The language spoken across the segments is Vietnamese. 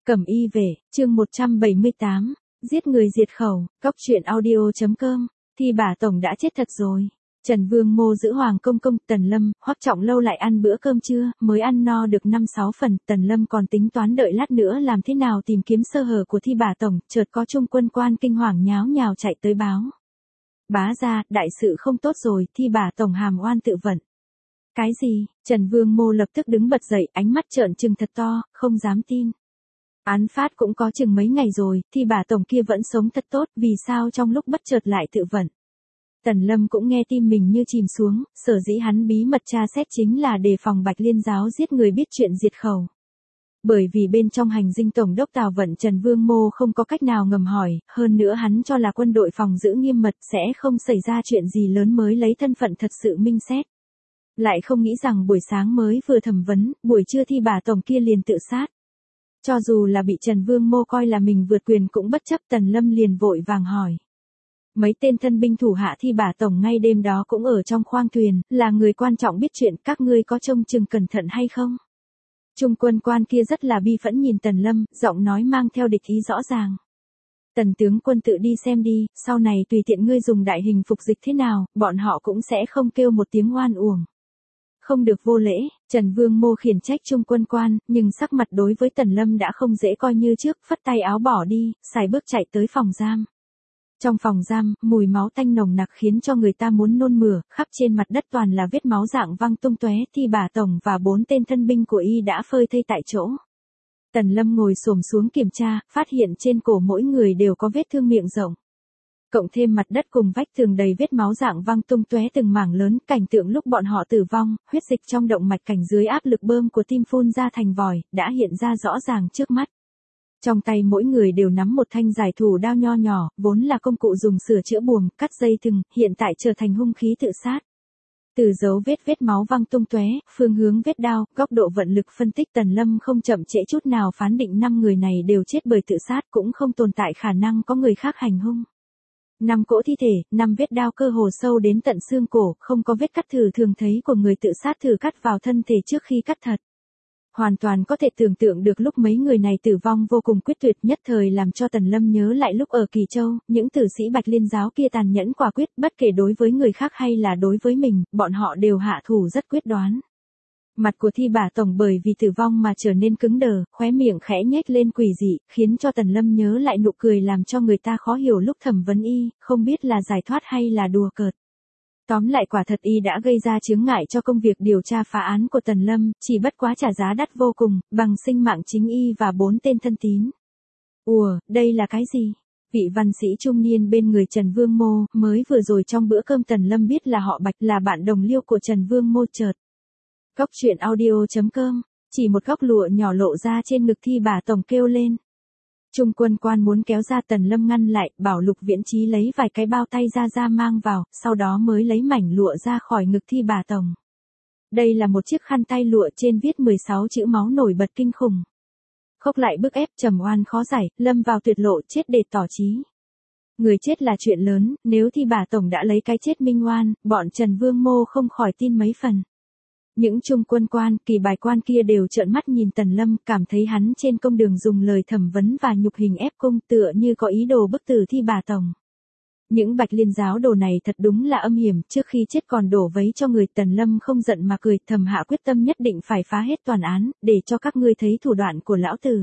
Cẩm y về, chương 178, giết người diệt khẩu, góc truyện audio.com, Thi bà tổng đã chết thật rồi. Trần Vương Mô giữ Hoàng Công Công, Tần Lâm, Hoắc Trọng Lâu lại ăn bữa cơm trưa, mới ăn no được 5-6 phần, Tần Lâm còn tính toán đợi lát nữa làm thế nào tìm kiếm sơ hở của Thi bà tổng, chợt có Trung Quân Quan kinh hoàng nháo nhào chạy tới báo. Bá gia, đại sự không tốt rồi, Thi bà tổng hàm oan tự vận. Cái gì? Trần Vương Mô lập tức đứng bật dậy, ánh mắt trợn trừng thật to, không dám tin. Án phát cũng có chừng mấy ngày rồi, Thi bà tổng kia vẫn sống thật tốt, vì sao trong lúc bất chợt lại tự vận. Tần Lâm cũng nghe tim mình như chìm xuống, sở dĩ hắn bí mật tra xét chính là đề phòng Bạch Liên giáo giết người biết chuyện diệt khẩu. Bởi vì bên trong hành dinh tổng đốc Tào Vận Trần Vương Mô không có cách nào ngầm hỏi, hơn nữa hắn cho là quân đội phòng giữ nghiêm mật sẽ không xảy ra chuyện gì lớn mới lấy thân phận thật sự minh xét. Lại không nghĩ rằng buổi sáng mới vừa thẩm vấn, buổi trưa Thi bà tổng kia liền tự sát. Cho dù là bị Trần Vương Mô coi là mình vượt quyền cũng bất chấp, Tần Lâm liền vội vàng hỏi. Mấy tên thân binh thủ hạ Thi bà tổng ngay đêm đó cũng ở trong khoang thuyền, là người quan trọng biết chuyện, các ngươi có trông chừng cẩn thận hay không? Trung Quân Quan kia rất là bi phẫn nhìn Tần Lâm, giọng nói mang theo địch ý rõ ràng. Tần tướng quân tự đi xem đi, sau này tùy tiện ngươi dùng đại hình phục dịch thế nào, bọn họ cũng sẽ không kêu một tiếng oan uổng. Không được vô lễ, Trần Vương Mô khiển trách Trung Quân Quan, nhưng sắc mặt đối với Tần Lâm đã không dễ coi như trước, phất tay áo bỏ đi, xài bước chạy tới phòng giam. Trong phòng giam, mùi máu tanh nồng nặc khiến cho người ta muốn nôn mửa, khắp trên mặt đất toàn là vết máu rạng văng tung tóe, Thi bà tổng và 4 tên thân binh của y đã phơi thây tại chỗ. Tần Lâm ngồi xổm xuống kiểm tra, phát hiện trên cổ mỗi người đều có vết thương miệng rộng. Cộng thêm mặt đất cùng vách tường đầy vết máu rạng văng tung tóe từng mảng lớn, cảnh tượng lúc bọn họ tử vong, huyết dịch trong động mạch cảnh dưới áp lực bơm của tim phun ra thành vòi, đã hiện ra rõ ràng trước mắt. Trong tay mỗi người đều nắm một thanh giải thủ đao nho nhỏ, vốn là công cụ dùng sửa chữa buồm, cắt dây thừng, hiện tại trở thành hung khí tự sát. Từ dấu vết máu văng tung tóe, phương hướng vết đao, góc độ vận lực phân tích, Tần Lâm không chậm trễ chút nào phán định 5 người này đều chết bởi tự sát, cũng không tồn tại khả năng có người khác hành hung. 5 cỗ thi thể, 5 vết đao cơ hồ sâu đến tận xương cổ, không có vết cắt thử thường thấy của người tự sát thử cắt vào thân thể trước khi cắt thật. Hoàn toàn có thể tưởng tượng được lúc mấy người này tử vong vô cùng quyết tuyệt, nhất thời làm cho Tần Lâm nhớ lại lúc ở Kỳ Châu, những tử sĩ Bạch Liên giáo kia tàn nhẫn quả quyết, bất kể đối với người khác hay là đối với mình, bọn họ đều hạ thủ rất quyết đoán. Mặt của Thi bà tổng bởi vì tử vong mà trở nên cứng đờ, khóe miệng khẽ nhếch lên quỷ dị, khiến cho Tần Lâm nhớ lại nụ cười làm cho người ta khó hiểu lúc thẩm vấn y, không biết là giải thoát hay là đùa cợt. Tóm lại quả thật y đã gây ra chướng ngại cho công việc điều tra phá án của Tần Lâm, chỉ bất quá trả giá đắt vô cùng, bằng sinh mạng chính y và 4 tên thân tín. Ủa, đây là cái gì? Vị văn sĩ trung niên bên người Trần Vương Mô, mới vừa rồi trong bữa cơm Tần Lâm biết là họ Bạch, là bạn đồng liêu của Trần Vương Mô chợt. Góc truyện audio.com, chỉ một góc lụa nhỏ lộ ra trên ngực Thi bà tổng kêu lên. Trung Quân Quan muốn kéo ra, Tần Lâm ngăn lại, bảo Lục Viễn Chí lấy vài cái bao tay ra mang vào, sau đó mới lấy mảnh lụa ra khỏi ngực Thi bà tổng. Đây là một chiếc khăn tay lụa trên viết 16 chữ máu nổi bật kinh khủng. Khốc lại bức ép, trầm oan khó giải, lâm vào tuyệt lộ, chết để tỏ chí. Người chết là chuyện lớn, nếu Thi bà tổng đã lấy cái chết minh oan, bọn Trần Vương Mô không khỏi tin mấy phần. Những Trung Quân Quan, Kỳ bài quan kia đều trợn mắt nhìn Tần Lâm, cảm thấy hắn trên công đường dùng lời thẩm vấn và nhục hình ép cung, tựa như có ý đồ bức tử Thi bà tổng. Những Bạch Liên giáo đồ này thật đúng là âm hiểm, trước khi chết còn đổ vấy cho người. Tần Lâm không giận mà cười, thầm hạ quyết tâm nhất định phải phá hết toàn án, để cho các ngươi thấy thủ đoạn của lão tử.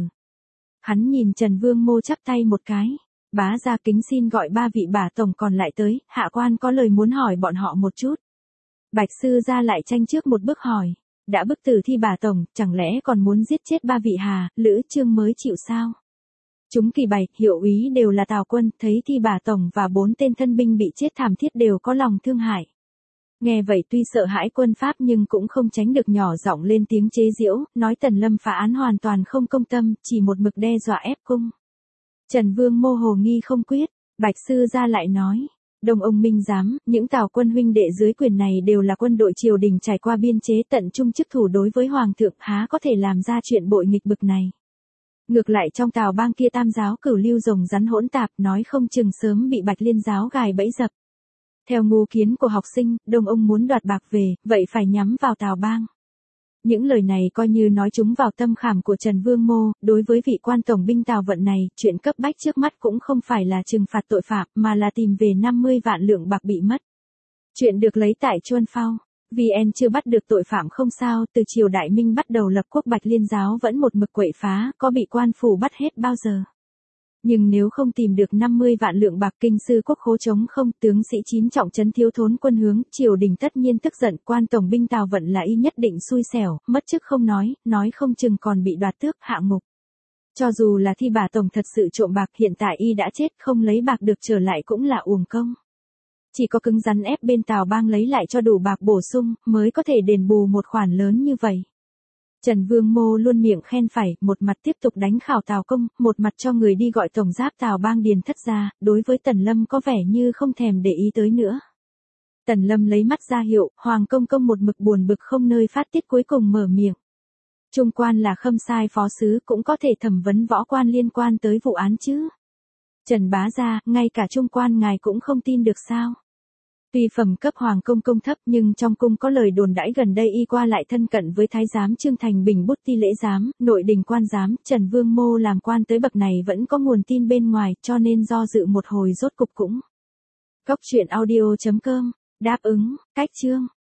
Hắn nhìn Trần Vương Mô chắp tay một cái, bá gia kính xin gọi 3 vị bà tổng còn lại tới, hạ quan có lời muốn hỏi bọn họ một chút. Bạch sư gia lại tranh trước một bước hỏi, đã bức tử Thi bà tổng, chẳng lẽ còn muốn giết chết 3 vị Hà, Lữ Trương mới chịu sao? Chúng Kỳ bày, Hiệu úy đều là Tào quân, thấy Thi bà tổng và 4 tên thân binh bị chết thảm thiết đều có lòng thương hại. Nghe vậy tuy sợ hãi quân pháp nhưng cũng không tránh được nhỏ giọng lên tiếng chế giễu, nói Tần Lâm phá án hoàn toàn không công tâm, chỉ một mực đe dọa ép cung. Trần Vương Mô hồ nghi không quyết, Bạch sư gia lại nói. Đông ông minh giám, những Tào quân huynh đệ dưới quyền này đều là quân đội triều đình trải qua biên chế tận trung chức thủ đối với hoàng thượng, há có thể làm ra chuyện bội nghịch bực này. Ngược lại trong Tào bang kia tam giáo cửu lưu rồng rắn hỗn tạp, nói không chừng sớm bị Bạch Liên giáo gài bẫy dập. Theo ngu kiến của học sinh, Đông ông muốn đoạt bạc về, vậy phải nhắm vào Tào bang. Những lời này coi như nói trúng vào tâm khảm của Trần Vương Mô, đối với vị quan tổng binh Tào Vận này, chuyện cấp bách trước mắt cũng không phải là trừng phạt tội phạm, mà là tìm về 50 vạn lượng bạc bị mất. Chuyện được lấy tại Chuân Phao. VN chưa bắt được tội phạm không sao, từ triều Đại Minh bắt đầu lập quốc Bạch Liên giáo vẫn một mực quậy phá, có bị quan phủ bắt hết bao giờ. Nhưng nếu không tìm được 50 vạn lượng bạc, kinh sư quốc khố trống không, tướng sĩ chín trọng trấn thiếu thốn quân hướng, triều đình tất nhiên tức giận, quan tổng binh Tào Vận là y nhất định xui xẻo, mất chức không nói không chừng còn bị đoạt tước, hạ ngục. Cho dù là Thi Bà tổng thật sự trộm bạc, hiện tại y đã chết, không lấy bạc được trở lại cũng là uổng công. Chỉ có cứng rắn ép bên Tào Bang lấy lại cho đủ bạc bổ sung, mới có thể đền bù một khoản lớn như vậy. Trần Vương Mô luôn miệng khen phải, một mặt tiếp tục đánh khảo Tào Công, một mặt cho người đi gọi tổng giáp Tào Bang Điền Thất ra, đối với Tần Lâm có vẻ như không thèm để ý tới nữa. Tần Lâm lấy mắt ra hiệu, Hoàng Công Công một mực buồn bực không nơi phát tiết cuối cùng mở miệng. Trung quan là khâm sai phó sứ, cũng có thể thẩm vấn võ quan liên quan tới vụ án chứ. Trần bá gia, ngay cả trung quan ngài cũng không tin được sao? Tuy phẩm cấp Hoàng Công Công thấp, nhưng trong cung có lời đồn đãi gần đây y qua lại thân cận với Thái giám Trương Thành Bình Bút Ti lễ giám, nội đình quan giám, Trần Vương Mô làm quan tới bậc này vẫn có nguồn tin bên ngoài, cho nên do dự một hồi rốt cục cũng. Cốc truyện audio.com, đáp ứng, cách chương.